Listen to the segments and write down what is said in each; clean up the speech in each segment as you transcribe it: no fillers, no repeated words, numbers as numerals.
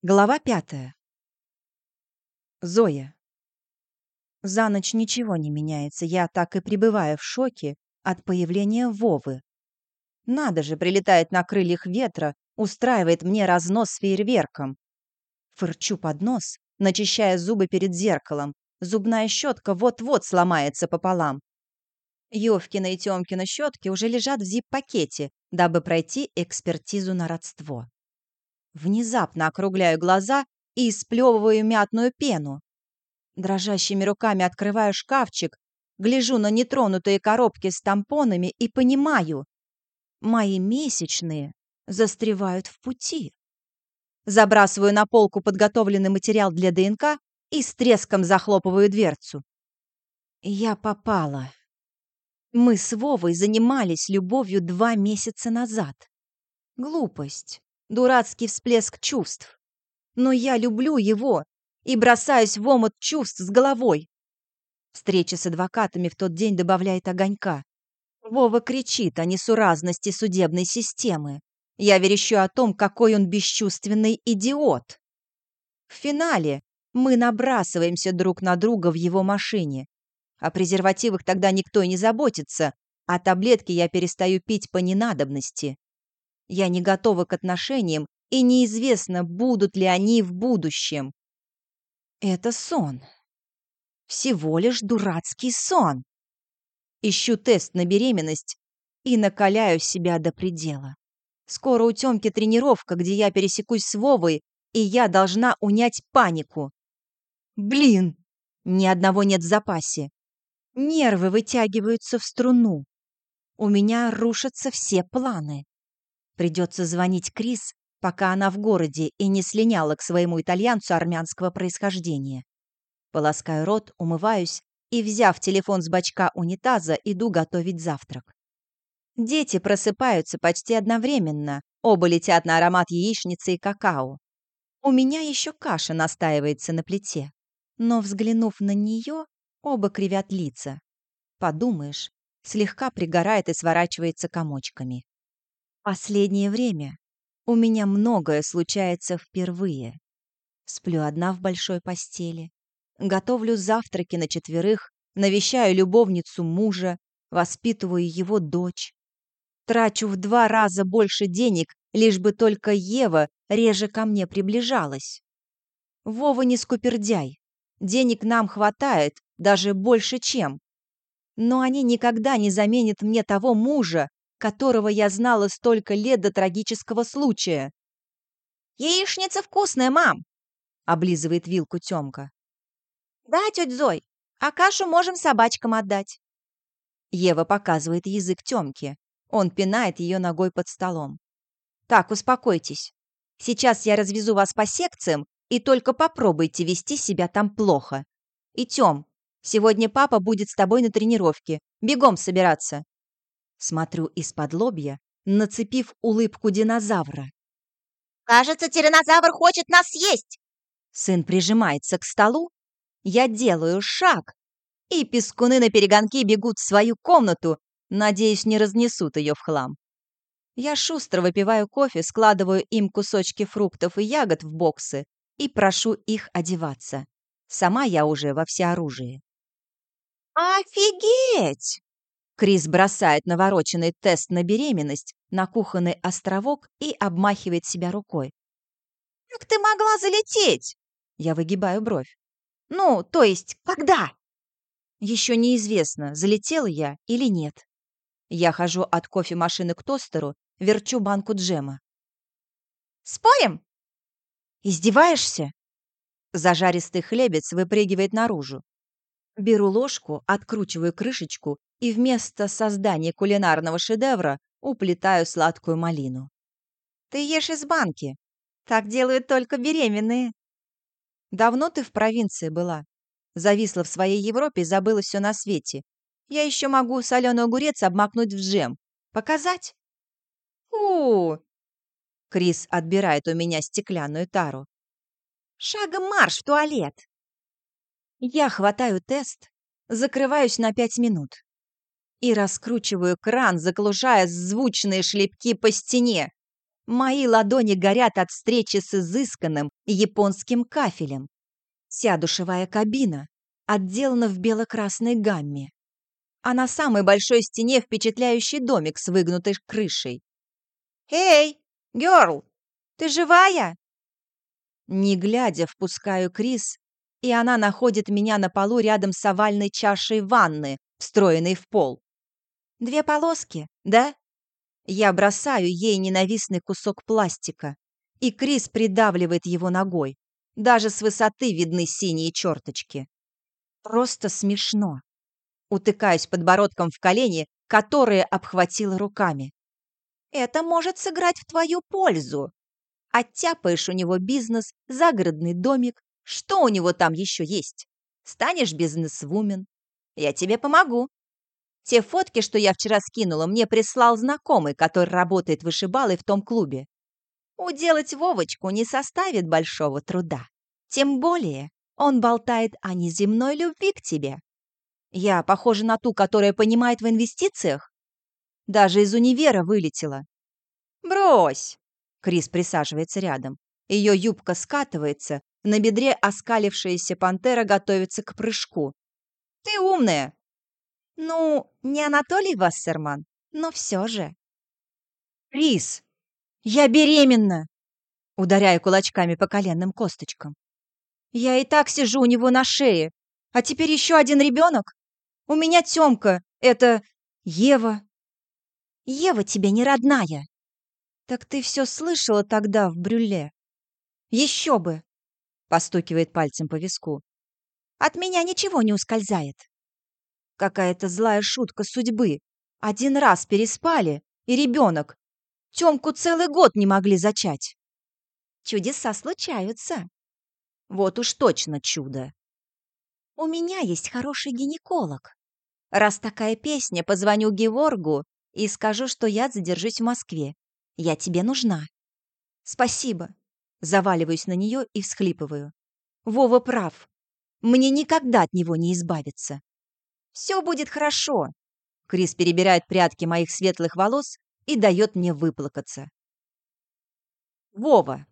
Глава 5. Зоя. За ночь ничего не меняется. Я так и пребываю в шоке от появления Вовы. Надо же, прилетает на крыльях ветра, устраивает мне разнос с фейерверком. Фырчу под нос, начищая зубы перед зеркалом. Зубная щетка вот-вот сломается пополам. Ёвкина и Тёмкина щетки уже лежат в зип-пакете, дабы пройти экспертизу на родство. Внезапно округляю глаза и сплевываю мятную пену. Дрожащими руками открываю шкафчик, гляжу на нетронутые коробки с тампонами и понимаю, мои месячные застревают в пути. Забрасываю на полку подготовленный материал для ДНК и с треском захлопываю дверцу. Я попала. Мы с Вовой занимались любовью 2 месяца назад. Глупость, дурацкий всплеск чувств. Но я люблю его и бросаюсь в омут чувств с головой. Встреча с адвокатами в тот день добавляет огонька. Вова кричит о несуразности судебной системы. Я верещу о том, какой он бесчувственный идиот. В финале мы набрасываемся друг на друга в его машине. О презервативах тогда никто и не заботится, а таблетки я перестаю пить по ненадобности. Я не готова к отношениям, и неизвестно, будут ли они в будущем. Это сон. Всего лишь дурацкий сон. Ищу тест на беременность и накаляю себя до предела. Скоро у Тёмки тренировка, где я пересекусь с Вовой, и я должна унять панику. Блин, ни одного нет в запасе. Нервы вытягиваются в струну. У меня рушатся все планы. Придется звонить Крис, пока она в городе и не слиняла к своему итальянцу армянского происхождения. Полоскаю рот, умываюсь и, взяв телефон с бачка унитаза, иду готовить завтрак. Дети просыпаются почти одновременно, оба летят на аромат яичницы и какао. У меня еще каша настаивается на плите. Но, взглянув на нее, оба кривят лица. Подумаешь, слегка пригорает и сворачивается комочками. Последнее время у меня многое случается впервые. Сплю одна в большой постели. Готовлю завтраки на 4, навещаю любовницу мужа, воспитываю его дочь. Трачу в 2 раза больше денег, лишь бы только Ева реже ко мне приближалась. Вова не скупердяй. Денег нам хватает, даже больше чем. Но они никогда не заменят мне того мужа, которого я знала столько лет до трагического случая. «Яичница вкусная, мам!» — облизывает вилку Тёмка. «Да, тётя Зой, а кашу можем собачкам отдать». Ева показывает язык Тёмке. Он пинает ее ногой под столом. «Так, успокойтесь. Сейчас я развезу вас по секциям, и только попробуйте вести себя там плохо. И, Тём, сегодня папа будет с тобой на тренировке. Бегом собираться». Смотрю из-под лобья, нацепив улыбку динозавра. «Кажется, тираннозавр хочет нас съесть!» Сын прижимается к столу. Я делаю шаг, и пескуны наперегонки бегут в свою комнату, надеюсь, не разнесут ее в хлам. Я шустро выпиваю кофе, складываю им кусочки фруктов и ягод в боксы и прошу их одеваться. Сама я уже во всеоружии. «Офигеть!» Крис бросает навороченный тест на беременность на кухонный островок и обмахивает себя рукой. «Как ты могла залететь?» Я выгибаю бровь. «Ну, то есть, когда?» Еще неизвестно, залетела я или нет. Я хожу от кофемашины к тостеру, верчу банку джема. «Спорим?» «Издеваешься?» Зажаристый хлебец выпрыгивает наружу. Беру ложку, откручиваю крышечку и вместо создания кулинарного шедевра уплетаю сладкую малину. «Ты ешь из банки. Так делают только беременные». «Давно ты в провинции была?» Зависла в своей Европе и забыла все на свете. «Я еще могу соленый огурец обмакнуть в джем. Показать?» «У-у-у!» Крис отбирает у меня стеклянную тару. «Шагом марш в туалет!» Я хватаю тест, закрываюсь на 5 минут и раскручиваю кран, заглушая звучные шлепки по стене. Мои ладони горят от встречи с изысканным японским кафелем. Вся душевая кабина отделана в бело-красной гамме. А на самой большой стене впечатляющий домик с выгнутой крышей. «Эй, герл, ты живая?» Не глядя, впускаю Крис, и она находит меня на полу рядом с овальной чашей ванны, встроенной в пол. 2 полоски, да? Я бросаю ей ненавистный кусок пластика, и Крис придавливает его ногой. Даже с высоты видны синие черточки. Просто смешно. Утыкаюсь подбородком в колени, которые обхватила руками. Это может сыграть в твою пользу. Оттяпаешь у него бизнес, загородный домик. Что у него там еще есть? Станешь бизнесвумен. Я тебе помогу. Те фотки, что я вчера скинула, мне прислал знакомый, который работает вышибалой в том клубе. Уделать Вовочку не составит большого труда. Тем более он болтает о неземной любви к тебе. Я похожа на ту, которая понимает в инвестициях? Даже из универа вылетела. Брось! Крис присаживается рядом. Ее юбка скатывается, на бедре оскалившаяся пантера готовится к прыжку. Ты умная. Ну, не Анатолий Вассерман, но все же. Крис, я беременна! Ударяю кулачками по коленным косточкам. Я и так сижу у него на шее, а теперь еще один ребенок? У меня Тёмка, это Ева. Ева тебе не родная. Так ты все слышала тогда в Брюле? Еще бы, постукивает пальцем по виску. От меня ничего не ускользает. Какая-то злая шутка судьбы. Один раз переспали, и ребенок. Тёмку целый год не могли зачать. Чудеса случаются. Вот уж точно чудо. У меня есть хороший гинеколог. Раз такая песня, позвоню Геворгу и скажу, что я задержусь в Москве. Я тебе нужна. Спасибо. Заваливаюсь на нее и всхлипываю. Вова прав. Мне никогда от него не избавиться. Все будет хорошо. Крис перебирает прядки моих светлых волос и дает мне выплакаться. Вова.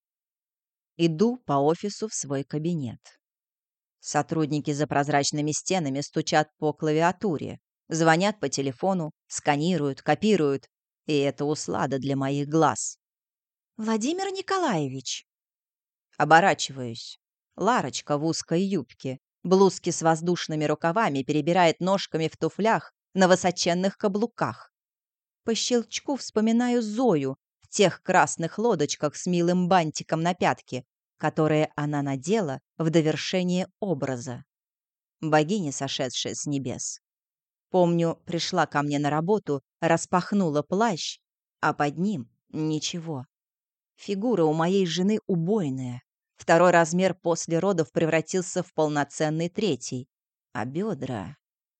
Иду по офису в свой кабинет. Сотрудники за прозрачными стенами стучат по клавиатуре, звонят по телефону, сканируют, копируют, и это услада для моих глаз. Владимир Николаевич. Оборачиваюсь. Ларочка в узкой юбке, блузке с воздушными рукавами, перебирает ножками в туфлях на высоченных каблуках. По щелчку вспоминаю Зою в тех красных лодочках с милым бантиком на пятке, которые она надела в довершение образа. Богиня, сошедшая с небес. Помню, пришла ко мне на работу, распахнула плащ, а под ним ничего. Фигура у моей жены убойная. Второй размер после родов превратился в полноценный третий. А бедра...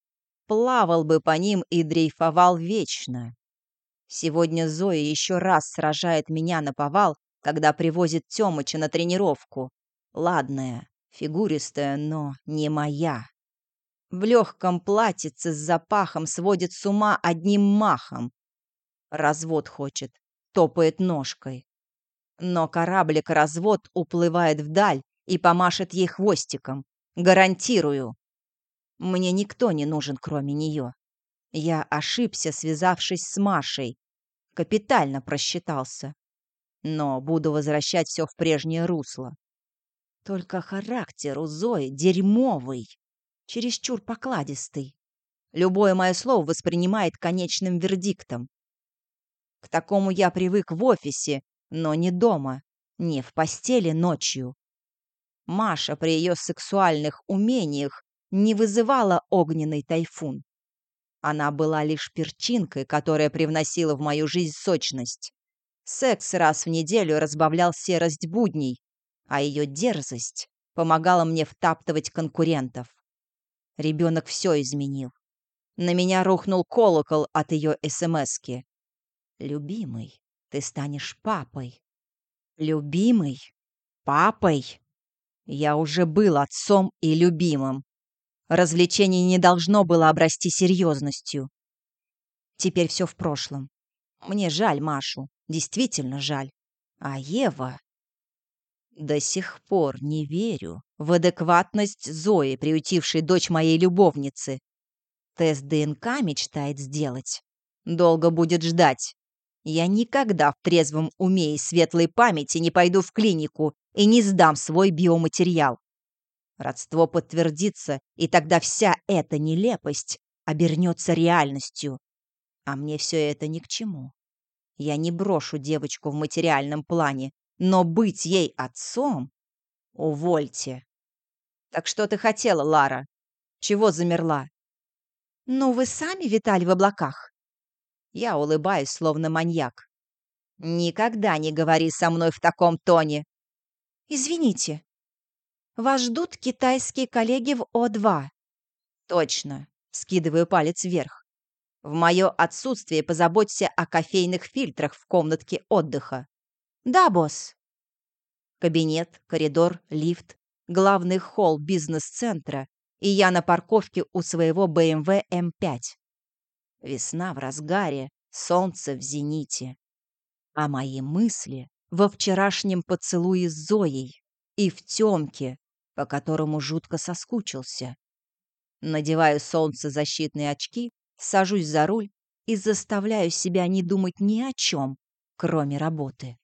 Плавал бы по ним и дрейфовал вечно. Сегодня Зоя еще раз сражает меня наповал, когда привозит Тёмыча на тренировку. Ладная, фигуристая, но не моя. В легком платьице с запахом сводит с ума одним махом. Развод хочет, топает ножкой. Но кораблик-развод уплывает вдаль и помашет ей хвостиком. Гарантирую. Мне никто не нужен, кроме нее. Я ошибся, связавшись с Машей. Капитально просчитался. Но буду возвращать все в прежнее русло. Только характер у Зои дерьмовый, чересчур покладистый. Любое мое слово воспринимает конечным вердиктом. К такому я привык в офисе, но не дома, не в постели ночью. Маша при ее сексуальных умениях не вызывала огненный тайфун. Она была лишь перчинкой, которая привносила в мою жизнь сочность. Секс раз в неделю разбавлял серость будней, а ее дерзость помогала мне втаптывать конкурентов. Ребенок все изменил. На меня рухнул колокол от ее эсэмэски. «Любимый, ты станешь папой». «Любимый? Папой?» Я уже был отцом и любимым. Развлечение не должно было обрасти серьезностью. Теперь все в прошлом. Мне жаль Машу, действительно жаль. А Ева... До сих пор не верю в адекватность Зои, приютившей дочь моей любовницы. Тест ДНК мечтает сделать. Долго будет ждать. Я никогда в трезвом уме и светлой памяти не пойду в клинику и не сдам свой биоматериал. Родство подтвердится, и тогда вся эта нелепость обернется реальностью. А мне все это ни к чему. Я не брошу девочку в материальном плане, но быть ей отцом... Увольте. Так что ты хотела, Лара? Чего замерла? Ну, вы сами витали в облаках. Я улыбаюсь, словно маньяк. Никогда не говори со мной в таком тоне. Извините. Вас ждут китайские коллеги в О2. Точно. Скидываю палец вверх. В мое отсутствие позаботься о кофейных фильтрах в комнатке отдыха. Да, босс. Кабинет, коридор, лифт, главный холл бизнес-центра, и я на парковке у своего BMW M5. Весна в разгаре, солнце в зените. А мои мысли во вчерашнем поцелуе с Зоей и в Тёмке, по которому жутко соскучился. Надеваю солнцезащитные очки, сажусь за руль и заставляю себя не думать ни о чем, кроме работы.